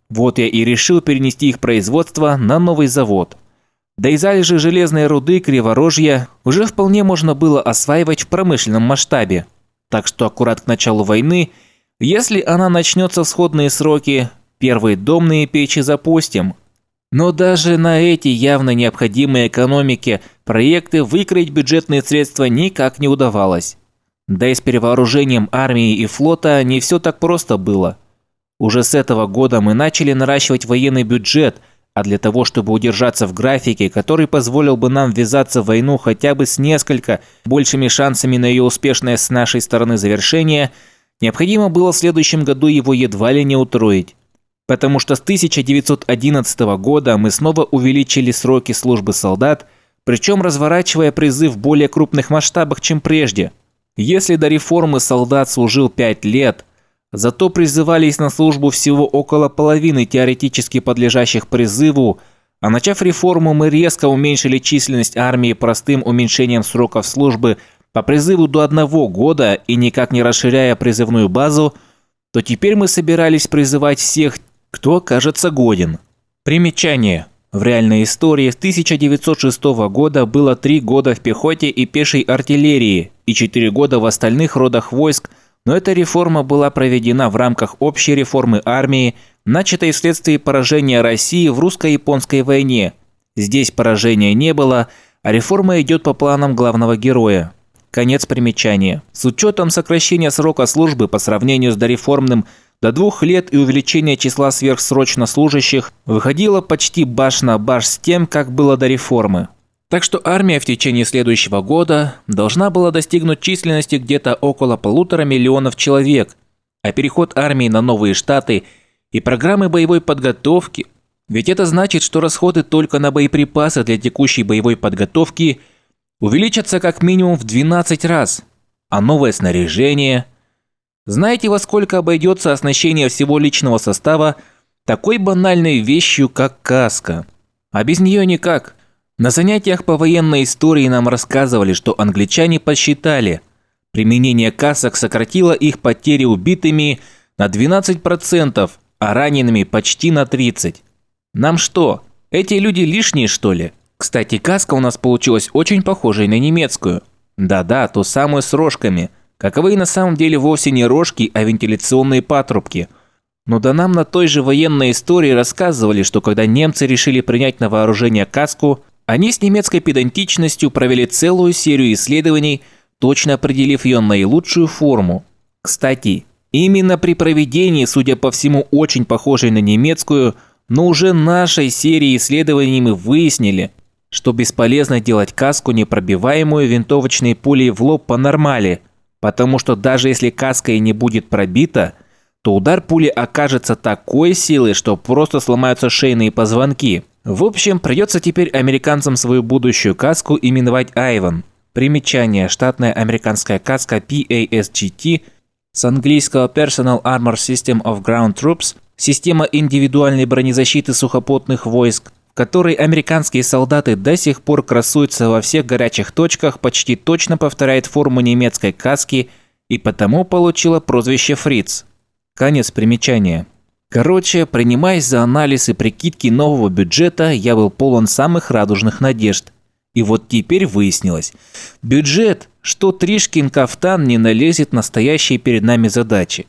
Вот я и решил перенести их производство на новый завод. Да и залежи железной руды Криворожья уже вполне можно было осваивать в промышленном масштабе. Так что аккурат к началу войны, если она начнется в сходные сроки, первые домные печи запустим. Но даже на эти явно необходимые экономике проекты выкроить бюджетные средства никак не удавалось. Да и с перевооружением армии и флота не все так просто было. Уже с этого года мы начали наращивать военный бюджет, а для того, чтобы удержаться в графике, который позволил бы нам ввязаться в войну хотя бы с несколько большими шансами на ее успешное с нашей стороны завершение, необходимо было в следующем году его едва ли не утроить. Потому что с тысяча девятьсот одиннадцатого года мы снова увеличили сроки службы солдат, причем разворачивая призыв в более крупных масштабах, чем прежде. Если до реформы солдат служил пять лет, зато призывались на службу всего около половины теоретически подлежащих призыву, а начав реформу, мы резко уменьшили численность армии простым уменьшением сроков службы по призыву до одного года и никак не расширяя призывную базу, то теперь мы собирались призывать всех, кто окажется годен. Примечание. В реальной истории с тысяча девятьсот шестого года было три года в пехоте и пешей артиллерии и четыре года в остальных родах войск, но эта реформа была проведена в рамках общей реформы армии, начатой вследствие поражения России в русско-японской войне. Здесь поражения не было, а реформа идет по планам главного героя. Конец примечания. С учетом сокращения срока службы по сравнению с дореформным до двух лет и увеличения числа сверхсрочно служащих, выходило почти баш на баш с тем, как было до реформы. Так что армия в течение следующего года должна была достигнуть численности где-то около полутора миллионов человек, а переход армии на новые штаты и программы боевой подготовки, ведь это значит, что расходы только на боеприпасы для текущей боевой подготовки увеличатся как минимум в двенадцать раз, а новое снаряжение... Знаете, во сколько обойдется оснащение всего личного состава такой банальной вещью, как каска? А без нее никак. На занятиях по военной истории нам рассказывали, что англичане посчитали, применение касок сократило их потери убитыми на двенадцать процентов, а ранеными почти на тридцать процентов. Нам что, эти люди лишние, что ли? Кстати, каска у нас получилась очень похожей на немецкую. Да-да, ту самую с рожками. Каковые на самом деле вовсе не рожки, а вентиляционные патрубки. Но да нам на той же военной истории рассказывали, что когда немцы решили принять на вооружение каску, они с немецкой педантичностью провели целую серию исследований, точно определив ее наилучшую форму. Кстати, именно при проведении, судя по всему, очень похожей на немецкую, но уже нашей серии исследований мы выяснили, что бесполезно делать каску, непробиваемую винтовочной пулей в лоб по нормали, потому что даже если каска и не будет пробита, то удар пули окажется такой силой, что просто сломаются шейные позвонки. В общем, придется теперь американцам свою будущую каску именовать Айван. Примечание: штатная американская каска пи эй эс джи ти с английского Personal Armor System of Ground Troops, система индивидуальной бронезащиты сухопутных войск, в которой американские солдаты до сих пор красуются во всех горячих точках, почти точно повторяет форму немецкой каски и потому получила прозвище «Фриц». Конец примечания. Короче, принимаясь за анализ и прикидки нового бюджета, я был полон самых радужных надежд. И вот теперь выяснилось. Бюджет, что Тришкин кафтан не налезет на стоящие перед нами задачи.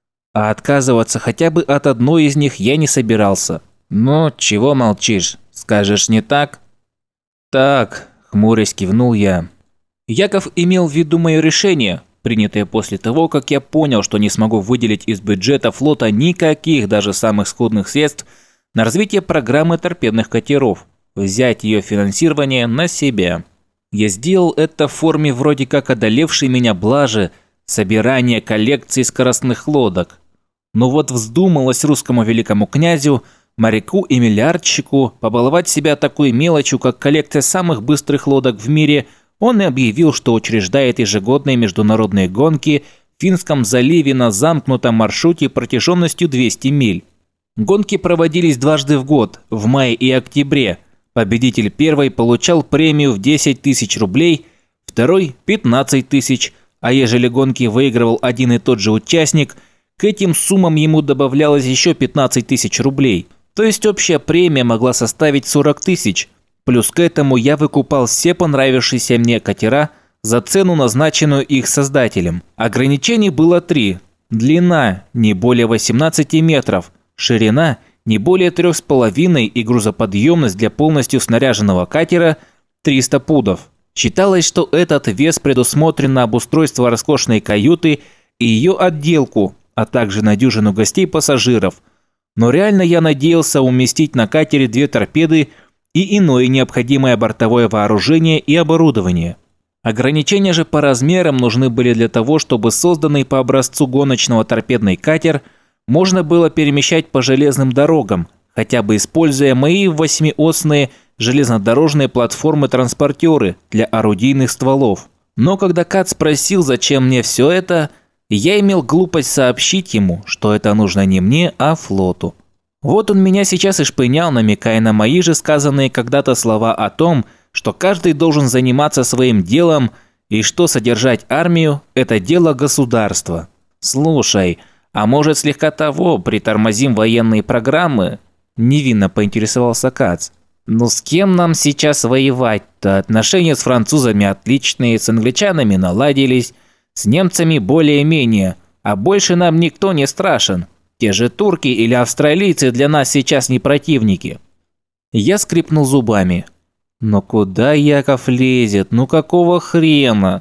А отказываться хотя бы от одной из них я не собирался. «Ну, чего молчишь? Скажешь, не так?» «Так», — хмурясь кивнул я. Яков имел в виду мое решение, принятое после того, как я понял, что не смогу выделить из бюджета флота никаких, даже самых скудных средств на развитие программы торпедных катеров, взять ее финансирование на себя. Я сделал это в форме вроде как одолевшей меня блажи собирания коллекции скоростных лодок. Но вот вздумалось русскому великому князю, моряку и миллиардщику побаловать себя такой мелочью, как коллекция самых быстрых лодок в мире. Он и объявил, что учреждает ежегодные международные гонки в Финском заливе на замкнутом маршруте протяженностью двести миль. Гонки проводились дважды в год, в мае и октябре. Победитель первой получал премию в десять тысяч рублей, второй – пятнадцать тысяч, а ежели гонки выигрывал один и тот же участник, К этим суммам ему добавлялось еще пятнадцать тысяч рублей. То есть общая премия могла составить сорок тысяч. Плюс к этому я выкупал все понравившиеся мне катера за цену, назначенную их создателем. Ограничений было три. Длина не более восемнадцати метров, ширина не более трёх с половиной и грузоподъемность для полностью снаряженного катера триста пудов. Считалось, что этот вес предусмотрен на обустройство роскошной каюты и ее отделку, а также на дюжину гостей-пассажиров. Но реально я надеялся уместить на катере две торпеды и иное необходимое бортовое вооружение и оборудование. Ограничения же по размерам нужны были для того, чтобы созданный по образцу гоночного торпедный катер можно было перемещать по железным дорогам, хотя бы используя мои восьмиосные железнодорожные платформы-транспортеры для орудийных стволов. Но когда Кат спросил, зачем мне все это, я имел глупость сообщить ему, что это нужно не мне, а флоту. Вот он меня сейчас и шпынял, намекая на мои же сказанные когда-то слова о том, что каждый должен заниматься своим делом и что содержать армию – это дело государства. Слушай, а может слегка того, притормозим военные программы? Невинно поинтересовался Кац. Ну с кем нам сейчас воевать-то? Отношения с французами отличные, с англичанами наладились, с немцами более-менее, а больше нам никто не страшен. Те же турки или австралийцы для нас сейчас не противники. Я скрипнул зубами. Но куда Яков лезет? Ну какого хрена?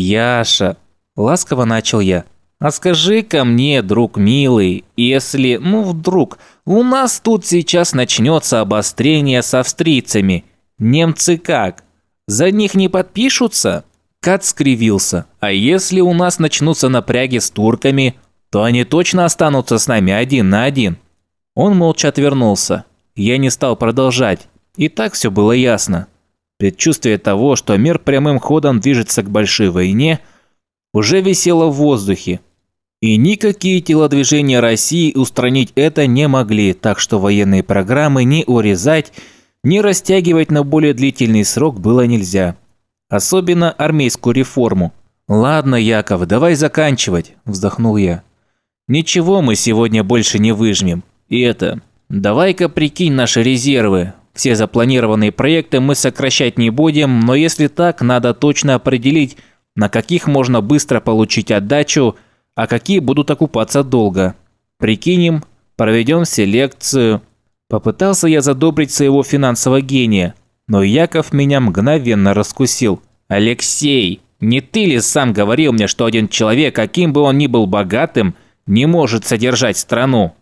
Яша, ласково начал я. А скажи-ка мне, друг милый, если, ну вдруг, у нас тут сейчас начнется обострение с австрийцами, немцы как? За них не подпишутся? Кат скривился. А если у нас начнутся напряги с турками, то они точно останутся с нами один на один. Он молча отвернулся. Я не стал продолжать. И так все было ясно. Предчувствие того, что мир прямым ходом движется к большой войне, уже висело в воздухе. И никакие телодвижения России устранить это не могли, так что военные программы ни урезать, ни растягивать на более длительный срок было нельзя. Особенно армейскую реформу. «Ладно, Яков, давай заканчивать», – вздохнул я. «Ничего мы сегодня больше не выжмем. И это, давай-ка прикинь наши резервы. Все запланированные проекты мы сокращать не будем, но если так, надо точно определить, на каких можно быстро получить отдачу, а какие будут окупаться долго. Прикинем, проведем селекцию». Попытался я задобрить своего финансового гения, но Яков меня мгновенно раскусил. «Алексей, не ты ли сам говорил мне, что один человек, каким бы он ни был богатым, не может содержать страну?»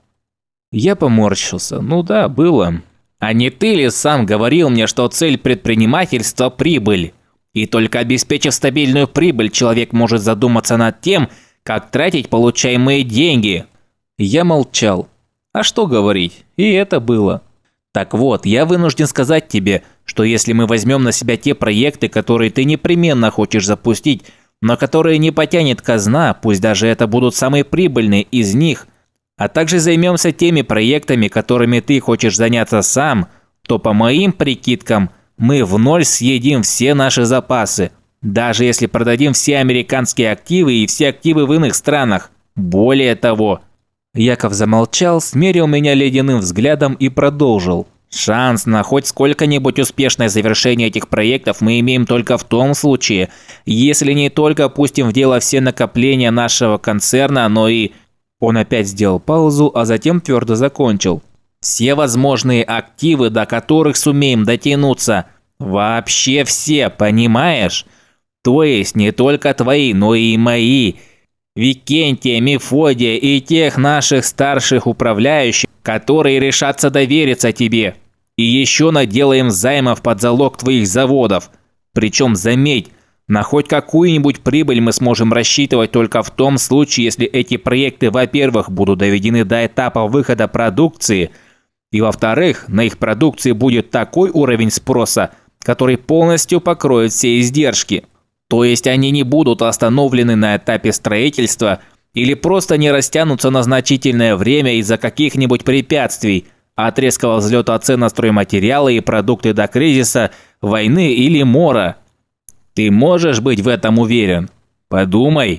Я поморщился. Ну да, было. «А не ты ли сам говорил мне, что цель предпринимательства – прибыль? И только обеспечив стабильную прибыль, человек может задуматься над тем, как тратить получаемые деньги?» Я молчал. А что говорить? И это было. Так вот, я вынужден сказать тебе, что если мы возьмем на себя те проекты, которые ты непременно хочешь запустить, но которые не потянет казна, пусть даже это будут самые прибыльные из них, а также займемся теми проектами, которыми ты хочешь заняться сам, то по моим прикидкам мы в ноль съедим все наши запасы, даже если продадим все американские активы и все активы в иных странах. Более того... Яков замолчал, смерил меня ледяным взглядом и продолжил. «Шанс на хоть сколько-нибудь успешное завершение этих проектов мы имеем только в том случае, если не только пустим в дело все накопления нашего концерна, но и...» Он опять сделал паузу, а затем твердо закончил. «Все возможные активы, до которых сумеем дотянуться. Вообще все, понимаешь? То есть не только твои, но и мои. Викентия, Мефодия и тех наших старших управляющих, которые решатся довериться тебе. И еще наделаем займов под залог твоих заводов. Причем, заметь, на хоть какую-нибудь прибыль мы сможем рассчитывать только в том случае, если эти проекты, во-первых, будут доведены до этапа выхода продукции, и, во-вторых, на их продукции будет такой уровень спроса, который полностью покроет все издержки. То есть они не будут остановлены на этапе строительства или просто не растянутся на значительное время из-за каких-нибудь препятствий, от резкого взлета цен на стройматериалы и продукты до кризиса, войны или мора. Ты можешь быть в этом уверен? Подумай».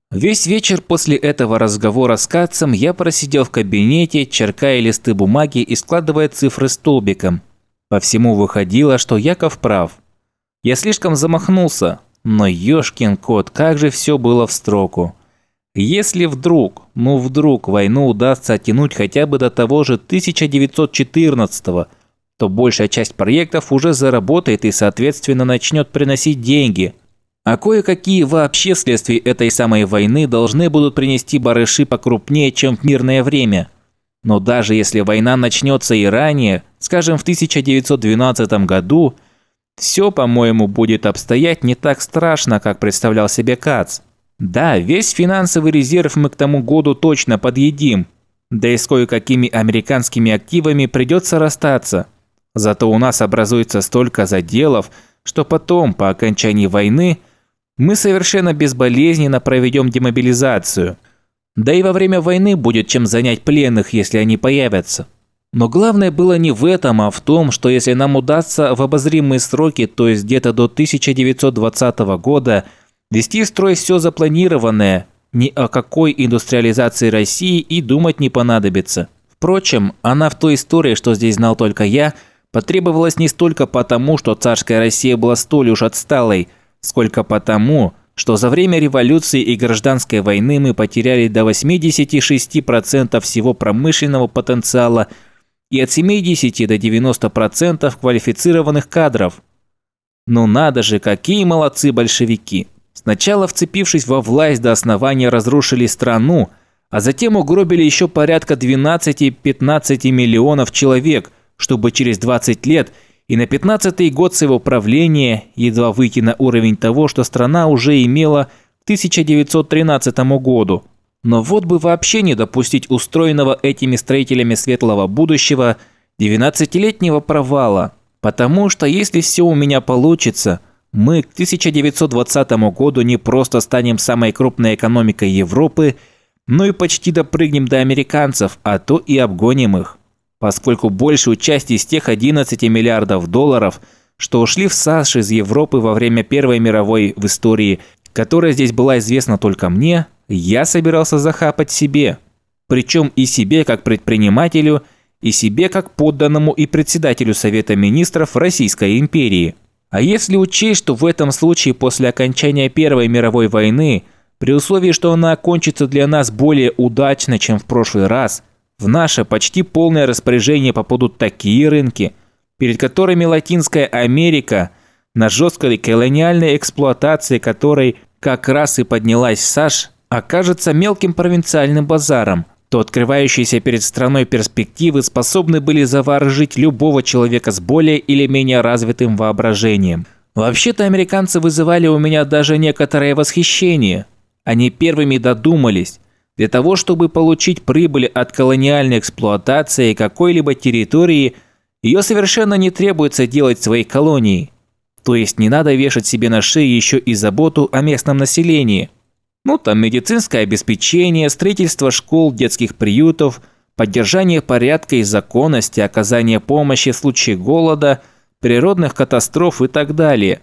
Весь вечер после этого разговора с Катцем я просидел в кабинете, черкая листы бумаги и складывая цифры столбиком. По всему выходило, что Яков прав. Я слишком замахнулся, но ёшкин кот, как же все было в строку. Если вдруг, ну вдруг войну удастся оттянуть хотя бы до того же тысяча девятьсот четырнадцатого, то большая часть проектов уже заработает и, соответственно, начнет приносить деньги. А кое-какие вообще вследствие этой самой войны должны будут принести барыши покрупнее, чем в мирное время. Но даже если война начнется и ранее, скажем, в тысяча девятьсот двенадцатом году, все, по-моему, будет обстоять не так страшно, как представлял себе Кац. Да, весь финансовый резерв мы к тому году точно подъедим, да и с кое-какими американскими активами придется расстаться. Зато у нас образуется столько заделов, что потом, по окончании войны, мы совершенно безболезненно проведем демобилизацию. Да и во время войны будет чем занять пленных, если они появятся. Но главное было не в этом, а в том, что если нам удастся в обозримые сроки, то есть где-то до тысяча девятьсот двадцатого года, вести в строй все запланированное, ни о какой индустриализации России и думать не понадобится. Впрочем, она в той истории, что здесь знал только я, потребовалась не столько потому, что царская Россия была столь уж отсталой, сколько потому, что за время революции и гражданской войны мы потеряли до восьмидесяти шести процентов всего промышленного потенциала и от семидесяти до девяноста процентов квалифицированных кадров. Ну надо же, какие молодцы большевики! Сначала, вцепившись во власть, до основания разрушили страну, а затем угробили еще порядка двенадцати-пятнадцати миллионов человек, чтобы через двадцать лет и на пятнадцатый год своего правления едва выйти на уровень того, что страна уже имела к тысяча девятьсот тринадцатому году. Но вот бы вообще не допустить устроенного этими строителями светлого будущего двенадцатилетнего провала, потому что если все у меня получится, мы к тысяча девятьсот двадцатому году не просто станем самой крупной экономикой Европы, но и почти допрыгнем до американцев, а то и обгоним их. Поскольку большую часть из тех одиннадцати миллиардов долларов, что ушли в США из Европы во время Первой мировой в истории, которая здесь была известна только мне, я собирался захапать себе. Причем и себе как предпринимателю, и себе как подданному и председателю Совета Министров Российской империи. А если учесть, что в этом случае после окончания Первой мировой войны, при условии, что она окончится для нас более удачно, чем в прошлый раз, в наше почти полное распоряжение попадут такие рынки, перед которыми Латинская Америка, на жесткой колониальной эксплуатации которой как раз и поднялась САШ, окажется мелким провинциальным базаром, то открывающиеся перед страной перспективы способны были заворожить любого человека с более или менее развитым воображением. Вообще-то американцы вызывали у меня даже некоторое восхищение. Они первыми додумались. Для того, чтобы получить прибыль от колониальной эксплуатации какой-либо территории, ее совершенно не требуется делать в своей колонии. То есть не надо вешать себе на шею еще и заботу о местном населении. Ну там медицинское обеспечение, строительство школ, детских приютов, поддержание порядка и законности, оказание помощи в случае голода, природных катастроф и так далее.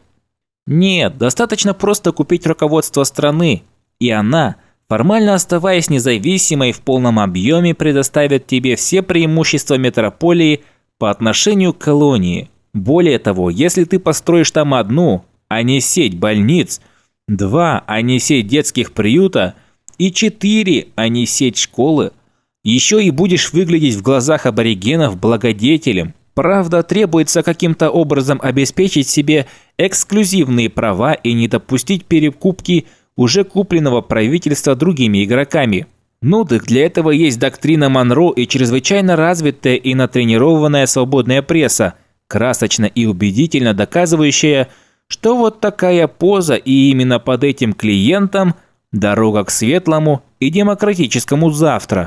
Нет, достаточно просто купить руководство страны, и она, формально оставаясь независимой, в полном объеме предоставит тебе все преимущества метрополии по отношению к колонии. Более того, если ты построишь там одну, а не сеть больниц, два, а не сеть детских приюта, и четыре, а не сеть школы, еще и будешь выглядеть в глазах аборигенов благодетелем. Правда, требуется каким-то образом обеспечить себе эксклюзивные права и не допустить перекупки уже купленного правительства другими игроками. Ну так для этого есть доктрина Монро и чрезвычайно развитая и натренированная свободная пресса, красочно и убедительно доказывающая, что вот такая поза и именно под этим клиентом дорога к светлому и демократическому завтра.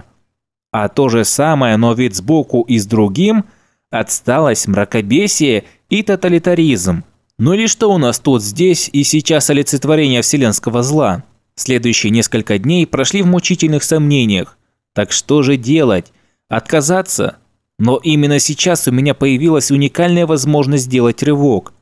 А то же самое, но вид сбоку и с другим – отсталость, мракобесие и тоталитаризм. Ну или что у нас тут здесь и сейчас олицетворение вселенского зла? Следующие несколько дней прошли в мучительных сомнениях. Так что же делать? Отказаться? Но именно сейчас у меня появилась уникальная возможность сделать рывок. В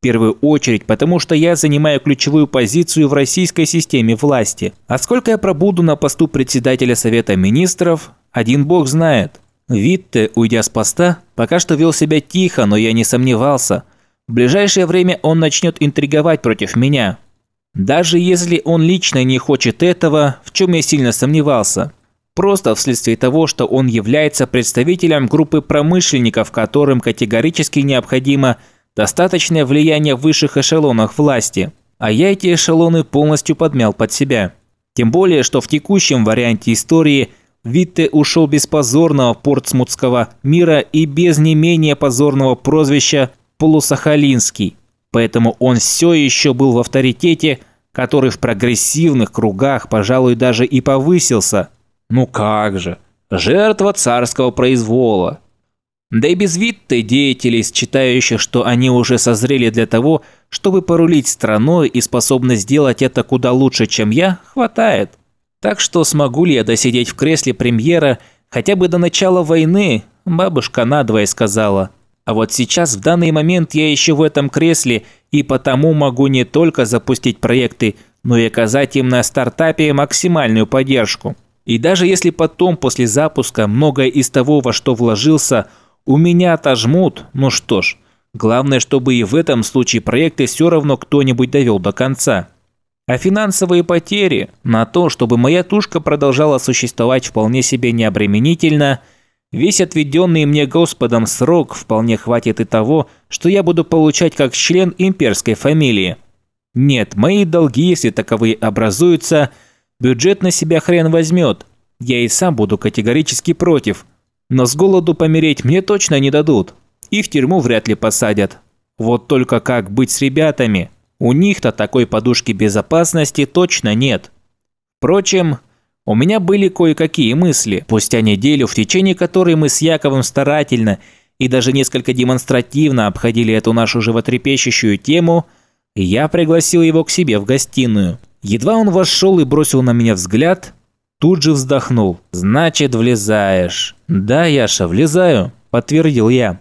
первую очередь, потому что я занимаю ключевую позицию в российской системе власти. А сколько я пробуду на посту председателя Совета Министров, один бог знает. Витте, уйдя с поста, пока что вел себя тихо, но я не сомневался. В ближайшее время он начнет интриговать против меня. Даже если он лично не хочет этого, в чем я сильно сомневался. Просто вследствие того, что он является представителем группы промышленников, которым категорически необходимо достаточное влияние в высших эшелонах власти. А я эти эшелоны полностью подмял под себя. Тем более, что в текущем варианте истории Витте ушел без позорного портсмутского мира и без не менее позорного прозвища Полусахалинский. Поэтому он все еще был в авторитете, который в прогрессивных кругах, пожалуй, даже и повысился. Ну как же, жертва царского произвола. Да и без Витте деятелей, считающих, что они уже созрели для того, чтобы порулить страной и способны сделать это куда лучше, чем я, хватает. Так что смогу ли я досидеть в кресле премьера хотя бы до начала войны, бабушка надвое сказала. А вот сейчас, в данный момент, я еще в этом кресле, и потому могу не только запустить проекты, но и оказать им на стартапе максимальную поддержку. И даже если потом, после запуска, многое из того, во что вложился, у меня отожмут, ну что ж, главное, чтобы и в этом случае проекты все равно кто-нибудь довел до конца. А финансовые потери на то, чтобы моя тушка продолжала существовать вполне себе необременительно, весь отведенный мне Господом срок вполне хватит и того, что я буду получать как член имперской фамилии. Нет, мои долги, если таковые образуются, бюджет на себя хрен возьмет. Я и сам буду категорически против. Но с голоду помереть мне точно не дадут. И в тюрьму вряд ли посадят. Вот только как быть с ребятами? У них-то такой подушки безопасности точно нет. Впрочем, у меня были кое-какие мысли. Спустя неделю, в течение которой мы с Яковом старательно и даже несколько демонстративно обходили эту нашу животрепещущую тему, я пригласил его к себе в гостиную. Едва он вошел и бросил на меня взгляд, тут же вздохнул. «Значит, влезаешь». «Да, Яша, влезаю», – подтвердил я.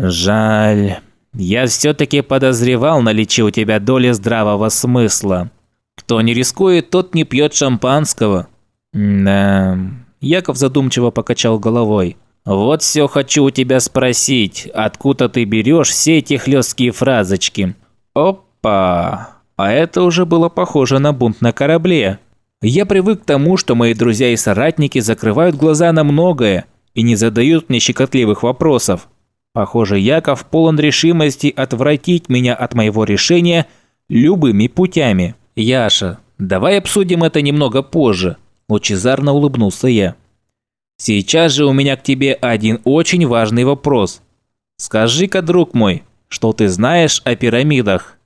«Жаль. Я все-таки подозревал наличие у тебя доли здравого смысла. Кто не рискует, тот не пьет шампанского». «Да...» Яков задумчиво покачал головой. «Вот все хочу у тебя спросить, откуда ты берешь все эти хлесткие фразочки?» «Опа! А это уже было похоже на бунт на корабле. Я привык к тому, что мои друзья и соратники закрывают глаза на многое и не задают мне щекотливых вопросов. Похоже, Яков полон решимости отвратить меня от моего решения любыми путями. Яша, давай обсудим это немного позже», – лучезарно улыбнулся я. «Сейчас же у меня к тебе один очень важный вопрос. Скажи-ка, друг мой, что ты знаешь о пирамидах?»